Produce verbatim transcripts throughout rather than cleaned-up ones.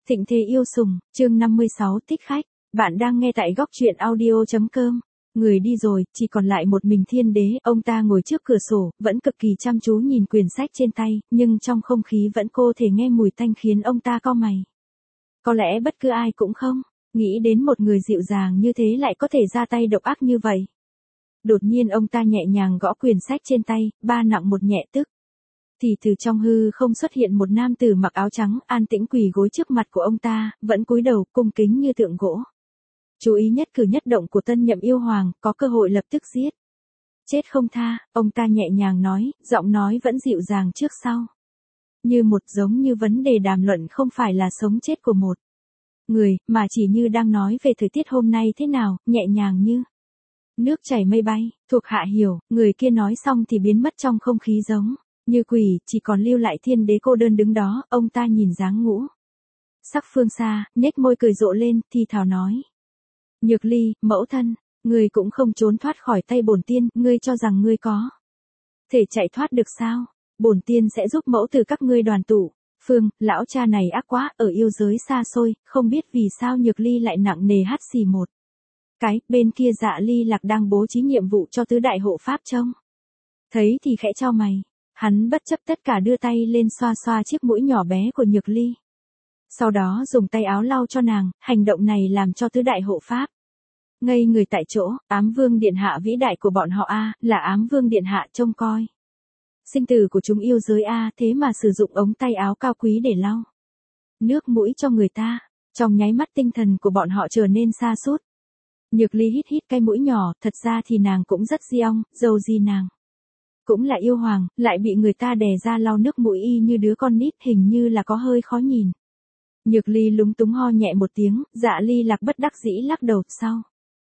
Thịnh thế yêu sùng, chương năm mươi sáu thích khách, bạn đang nghe tại góc truyện audio.com. Người đi rồi, chỉ còn lại một mình Thiên Đế, ông ta ngồi trước cửa sổ, vẫn cực kỳ chăm chú nhìn quyển sách trên tay, nhưng trong không khí vẫn cô thể nghe mùi tanh khiến ông ta cau mày. Có lẽ bất cứ ai cũng không nghĩ đến một người dịu dàng như thế lại có thể ra tay độc ác như vậy. Đột nhiên ông ta nhẹ nhàng gõ quyển sách trên tay, ba nặng một nhẹ tức. Thì từ trong hư không xuất hiện một nam tử mặc áo trắng, an tĩnh quỳ gối trước mặt của ông ta, vẫn cúi đầu, cung kính như tượng gỗ. Chú ý nhất cử nhất động của tân nhậm yêu hoàng, có cơ hội lập tức giết. Chết không tha, ông ta nhẹ nhàng nói, giọng nói vẫn dịu dàng trước sau. Như một giống như vấn đề đàm luận không phải là sống chết của một người, mà chỉ như đang nói về thời tiết hôm nay thế nào, nhẹ nhàng như nước chảy mây bay. Thuộc hạ hiểu, người kia nói xong thì biến mất trong không khí giống như quỷ, chỉ còn lưu lại Thiên Đế cô đơn đứng đó. Ông ta nhìn dáng ngũ sắc phương xa, nhếch môi cười rộ lên, thì thào nói. Nhược Ly, mẫu thân, ngươi cũng không trốn thoát khỏi tay bổn tiên, ngươi cho rằng ngươi có thể chạy thoát được sao? Bổn tiên sẽ giúp mẫu từ các ngươi đoàn tụ. Phương, lão cha này ác quá, ở yêu giới xa xôi, không biết vì sao Nhược Ly lại nặng nề hắt xì một cái. Bên kia Dạ Ly Lạc đang bố trí nhiệm vụ cho tứ đại hộ pháp trông thấy thì khẽ chau mày. Hắn bất chấp tất cả đưa tay lên xoa xoa chiếc mũi nhỏ bé của Nhược Ly. Sau đó dùng tay áo lau cho nàng, hành động này làm cho tứ đại hộ pháp ngây người tại chỗ. Ám Vương điện hạ vĩ đại của bọn họ a, là Ám Vương điện hạ trông coi sinh tử của chúng yêu giới a, thế mà sử dụng ống tay áo cao quý để lau nước mũi cho người ta. Trong nháy mắt tinh thần của bọn họ trở nên sa sút. Nhược Ly hít hít cái mũi nhỏ, thật ra thì nàng cũng rất diong, dầu gì nàng cũng là yêu hoàng, lại bị người ta đè ra lau nước mũi y như đứa con nít, hình như là có hơi khó nhìn. Nhược Ly lúng túng ho nhẹ một tiếng, Dạ Ly Lạc bất đắc dĩ lắc đầu, sau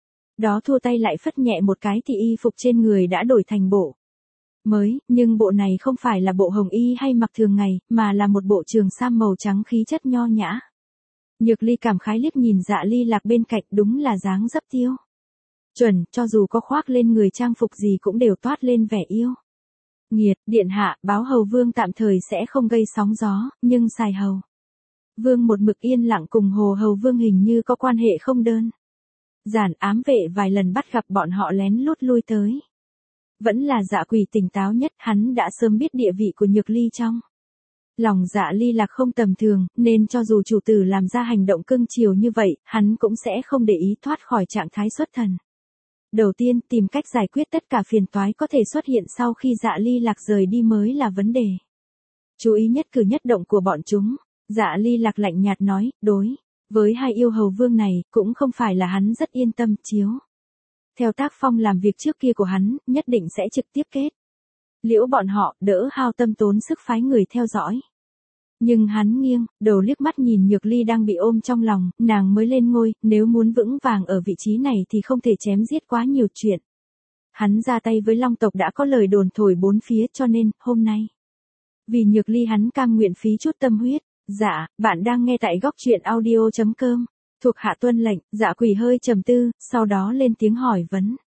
đó thua tay lại phất nhẹ một cái thì y phục trên người đã đổi thành bộ mới, nhưng bộ này không phải là bộ hồng y hay mặc thường ngày, mà là một bộ trường sam màu trắng khí chất nho nhã. Nhược Ly cảm khái liếc nhìn Dạ Ly Lạc bên cạnh, đúng là dáng dấp tiêu chuẩn, cho dù có khoác lên người trang phục gì cũng đều toát lên vẻ yêu nghiệt. Điện hạ, báo hầu vương tạm thời sẽ không gây sóng gió, nhưng xài hầu vương một mực yên lặng cùng hồ hầu vương hình như có quan hệ không đơn giản. Ám vệ vài lần bắt gặp bọn họ lén lút lui tới. Vẫn là Dạ Quỷ tỉnh táo nhất, hắn đã sớm biết địa vị của Nhược Ly trong lòng Dạ Ly Lạc không tầm thường, nên cho dù chủ tử làm ra hành động cưng chiều như vậy, hắn cũng sẽ không để ý thoát khỏi trạng thái xuất thần. Đầu tiên, tìm cách giải quyết tất cả phiền toái có thể xuất hiện sau khi Dạ Ly Lạc rời đi mới là vấn đề. Chú ý nhất cử nhất động của bọn chúng. Dạ Ly Lạc lạnh nhạt nói, đối với hai yêu hầu vương này, cũng không phải là hắn rất yên tâm chiếu. Theo tác phong làm việc trước kia của hắn, nhất định sẽ trực tiếp kết liễu bọn họ, đỡ hao tâm tốn sức phái người theo dõi. Nhưng hắn nghiêng đầu liếc mắt nhìn Nhược Ly đang bị ôm trong lòng, nàng mới lên ngôi, nếu muốn vững vàng ở vị trí này thì không thể chém giết quá nhiều chuyện. Hắn ra tay với Long tộc đã có lời đồn thổi bốn phía, cho nên, hôm nay vì Nhược Ly hắn cam nguyện phí chút tâm huyết. Dạ, bạn đang nghe tại góc truyện audio.com. Thuộc hạ tuân lệnh. Dạ Quỷ hơi trầm tư, sau đó lên tiếng hỏi vấn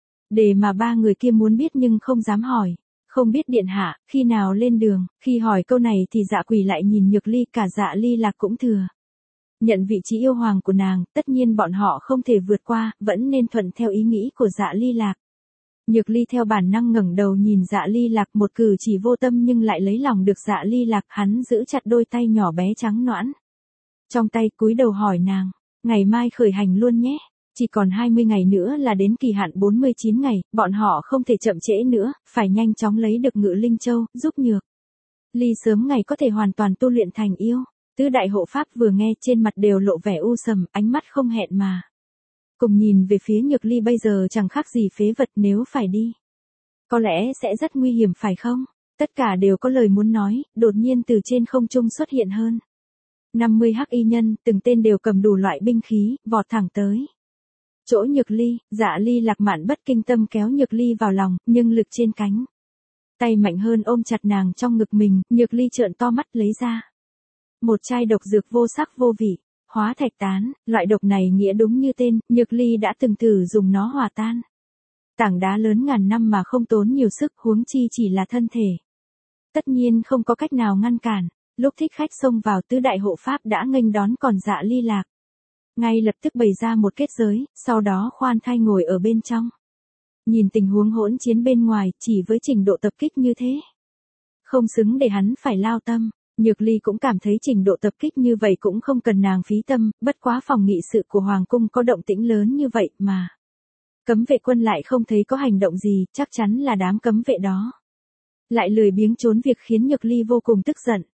đề mà ba người kia muốn biết nhưng không dám hỏi. Không biết điện hạ, khi nào lên đường? Khi hỏi câu này thì Dạ Quỷ lại nhìn Nhược Ly, cả Dạ Ly Lạc cũng thừa nhận vị trí yêu hoàng của nàng, tất nhiên bọn họ không thể vượt qua, vẫn nên thuận theo ý nghĩ của Dạ Ly Lạc. Nhược Ly theo bản năng ngẩng đầu nhìn Dạ Ly Lạc, một cử chỉ vô tâm nhưng lại lấy lòng được Dạ Ly Lạc. Hắn giữ chặt đôi tay nhỏ bé trắng nõn trong tay, cúi đầu hỏi nàng, ngày mai khởi hành luôn nhé. Chỉ còn hai mươi ngày nữa là đến kỳ hạn bốn mươi chín ngày, bọn họ không thể chậm trễ nữa, phải nhanh chóng lấy được Ngự Linh Châu, giúp Nhược Ly sớm ngày có thể hoàn toàn tu luyện thành yêu. Tứ đại hộ pháp vừa nghe trên mặt đều lộ vẻ u sầm, ánh mắt không hẹn mà cùng nhìn về phía Nhược Ly. Bây giờ chẳng khác gì phế vật, nếu phải đi có lẽ sẽ rất nguy hiểm phải không? Tất cả đều có lời muốn nói, đột nhiên từ trên không trung xuất hiện hơn năm mươi hắc y nhân, từng tên đều cầm đủ loại binh khí, vọt thẳng tới chỗ Nhược Ly. Dạ Ly Lạc mạn bất kinh tâm kéo Nhược Ly vào lòng, nhưng lực trên cánh tay mạnh hơn ôm chặt nàng trong ngực mình. Nhược Ly trợn to mắt lấy ra một chai độc dược vô sắc vô vị, hóa thạch tán. Loại độc này nghĩa đúng như tên, Nhược Ly đã từng thử dùng nó hòa tan tảng đá lớn ngàn năm mà không tốn nhiều sức, huống chi chỉ là thân thể. Tất nhiên không có cách nào ngăn cản. Lúc thích khách xông vào tứ đại hộ pháp đã nghênh đón còn Dạ Ly Lạc. Ngay lập tức bày ra một kết giới, sau đó khoan thai ngồi ở bên trong. Nhìn tình huống hỗn chiến bên ngoài, chỉ với trình độ tập kích như thế. Không xứng để hắn phải lao tâm. Nhược Ly cũng cảm thấy trình độ tập kích như vậy cũng không cần nàng phí tâm, bất quá phòng nghị sự của Hoàng cung có động tĩnh lớn như vậy mà. Cấm vệ quân lại không thấy có hành động gì, chắc chắn là đám cấm vệ đó. Lại lười biếng trốn việc khiến Nhược Ly vô cùng tức giận.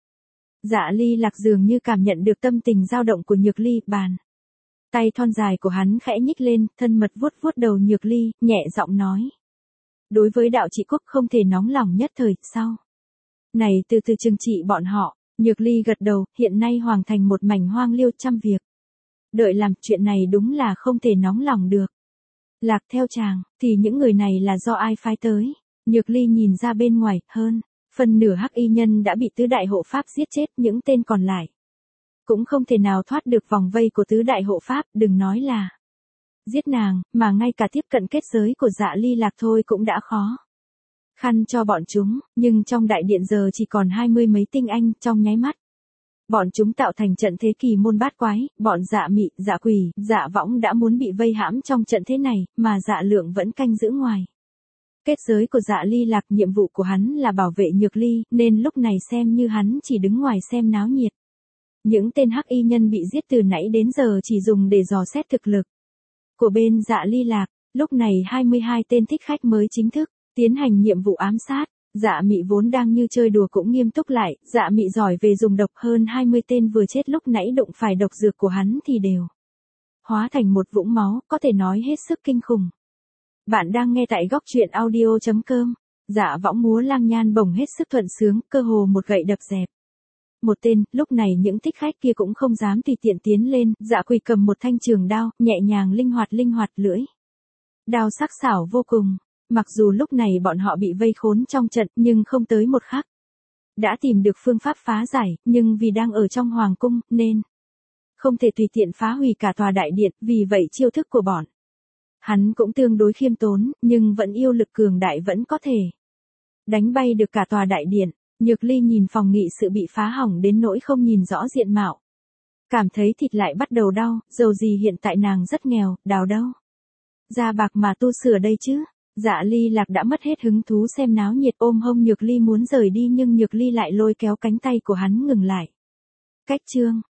Dạ Ly Lạc dường như cảm nhận được tâm tình dao động của Nhược Ly, bàn. Tay thon dài của hắn khẽ nhích lên, thân mật vuốt vuốt đầu Nhược Ly, nhẹ giọng nói. Đối với đạo trị quốc không thể nóng lòng nhất thời, sao? Này từ từ trừng trị bọn họ, Nhược Ly gật đầu, hiện nay hoàng thành một mảnh hoang liêu trăm việc. Đợi làm chuyện này đúng là không thể nóng lòng được. Lạc theo chàng, thì những người này là do ai phái tới? Nhược Ly nhìn ra bên ngoài, hơn, phần nửa hắc y nhân đã bị tứ đại hộ pháp giết chết, những tên còn lại. Cũng không thể nào thoát được vòng vây của tứ đại hộ pháp, đừng nói là giết nàng, mà ngay cả tiếp cận kết giới của Dạ Ly Lạc thôi cũng đã khó. Khăn cho bọn chúng, nhưng trong đại điện giờ chỉ còn hai mươi mấy tinh anh, trong nháy mắt. Bọn chúng tạo thành trận thế kỳ môn bát quái, bọn Dạ Mị, Dạ Quỷ, Dạ Võng đã muốn bị vây hãm trong trận thế này, mà Dạ Lượng vẫn canh giữ ngoài. Kết giới của Dạ Ly Lạc, nhiệm vụ của hắn là bảo vệ Nhược Ly, nên lúc này xem như hắn chỉ đứng ngoài xem náo nhiệt. Những tên hắc y nhân bị giết từ nãy đến giờ chỉ dùng để dò xét thực lực của bên Dạ Ly Lạc. Lúc này hai mươi hai tên thích khách mới chính thức tiến hành nhiệm vụ ám sát. Dạ Mị vốn đang như chơi đùa cũng nghiêm túc lại, Dạ Mị giỏi về dùng độc, hơn hai mươi tên vừa chết lúc nãy đụng phải độc dược của hắn thì đều hóa thành một vũng máu, có thể nói hết sức kinh khủng. Bạn đang nghe tại góc truyện audio chấm com. Dạ Võng múa lang nhan bổng hết sức thuận sướng, cơ hồ một gậy đập dẹp một tên. Lúc này những thích khách kia cũng không dám tùy tiện tiến lên. Dạ Quỳ cầm một thanh trường đao, nhẹ nhàng linh hoạt linh hoạt lưỡi đao sắc sảo vô cùng. Mặc dù lúc này bọn họ bị vây khốn trong trận, nhưng không tới một khắc đã tìm được phương pháp phá giải, nhưng vì đang ở trong hoàng cung, nên không thể tùy tiện phá hủy cả tòa đại điện, vì vậy chiêu thức của bọn hắn cũng tương đối khiêm tốn, nhưng vẫn yêu lực cường đại, vẫn có thể đánh bay được cả tòa đại điện. Nhược Ly nhìn phòng nghị sự bị phá hỏng đến nỗi không nhìn rõ diện mạo. Cảm thấy thịt lại bắt đầu đau, dầu gì hiện tại nàng rất nghèo, đào đâu ra bạc mà tu sửa đây chứ. Dạ Ly Lạc đã mất hết hứng thú xem náo nhiệt, ôm hông Nhược Ly muốn rời đi, nhưng Nhược Ly lại lôi kéo cánh tay của hắn ngừng lại. Cách chương